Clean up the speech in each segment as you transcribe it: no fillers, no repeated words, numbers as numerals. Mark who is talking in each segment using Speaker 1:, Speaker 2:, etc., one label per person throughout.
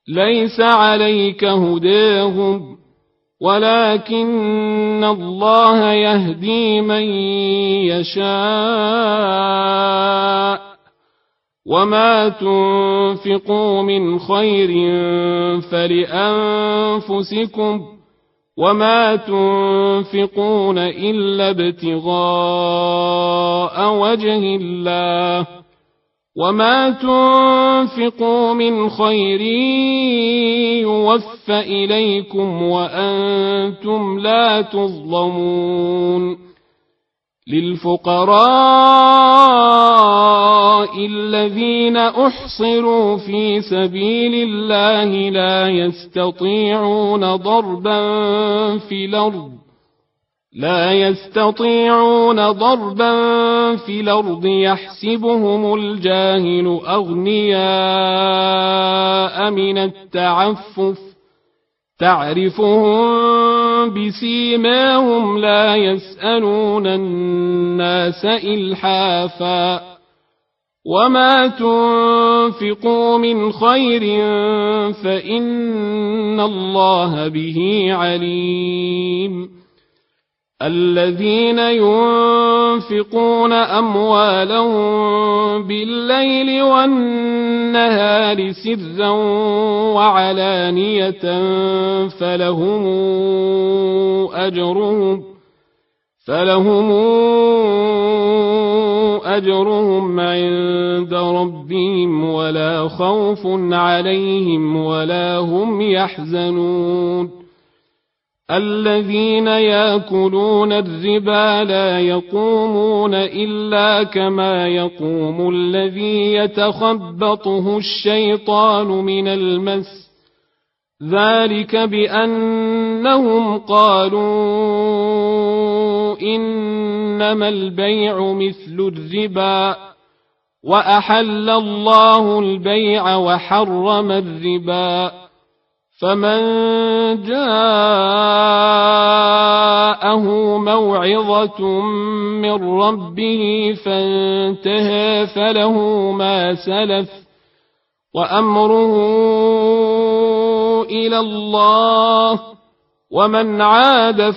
Speaker 1: ليس عليك هداهم ولكن الله يهدي من يشاء وما تنفقوا من خير فلأنفسكم وما تنفقون إلا ابتغاء وجه الله وما تنفقوا من خير يوفى إليكم وأنتم لا تظلمون للفقراء الذين أحصروا في سبيل الله لا يستطيعون ضربا في الأرض يحسبهم الجاهل أغنياء من التعفف تعرفهم بسيماهم لا يسألون الناس إلحافا وما تنفقوا من خير فإن الله به عليم الذين ينفقون أموالهم بالليل والنهار سرا وعلانية فلهم أجرهم عند ربهم ولا خوف عليهم ولا هم يحزنون الذين يأكلون الربا لا يقومون إلا كما يقوم الذي يتخبطه الشيطان من المس ذلك بأنهم قالوا إنما البيع مثل الربا وأحل الله البيع وحرم الربا فمن جاءه موعظة من ربه فانتهى فله ما سلف وأمره إلى الله ومن عاد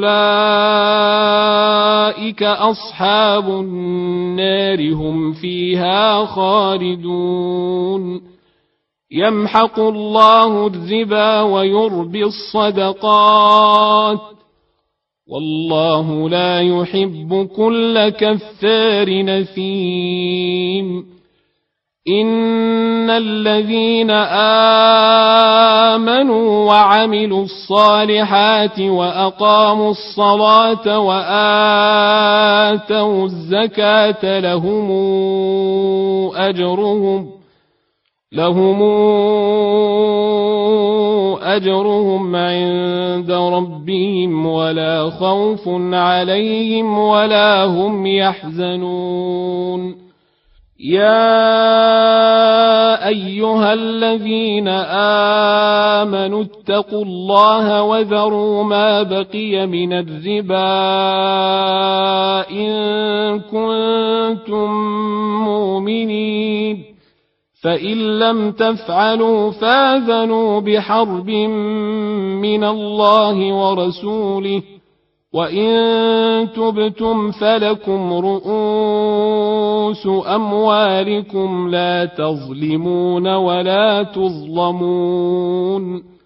Speaker 1: فأولئك أصحاب النار هم فيها خالدون يمحق الله الربا ويربي الصدقات والله لا يحب كل كفار نثيم إن الذين آمنوا وعملوا الصالحات وأقاموا الصلاة وآتوا الزكاة لهم أجرهم عند ربهم ولا خوف عليهم ولا هم يحزنون يا أيها الذين آمنوا اتقوا الله وذروا ما بقي من الربا إن كنتم مؤمنين فإن لم تفعلوا فاذنوا بحرب من الله ورسوله وإن تبتم فلكم رؤوس أموالكم لا تظلمون ولا تظلمون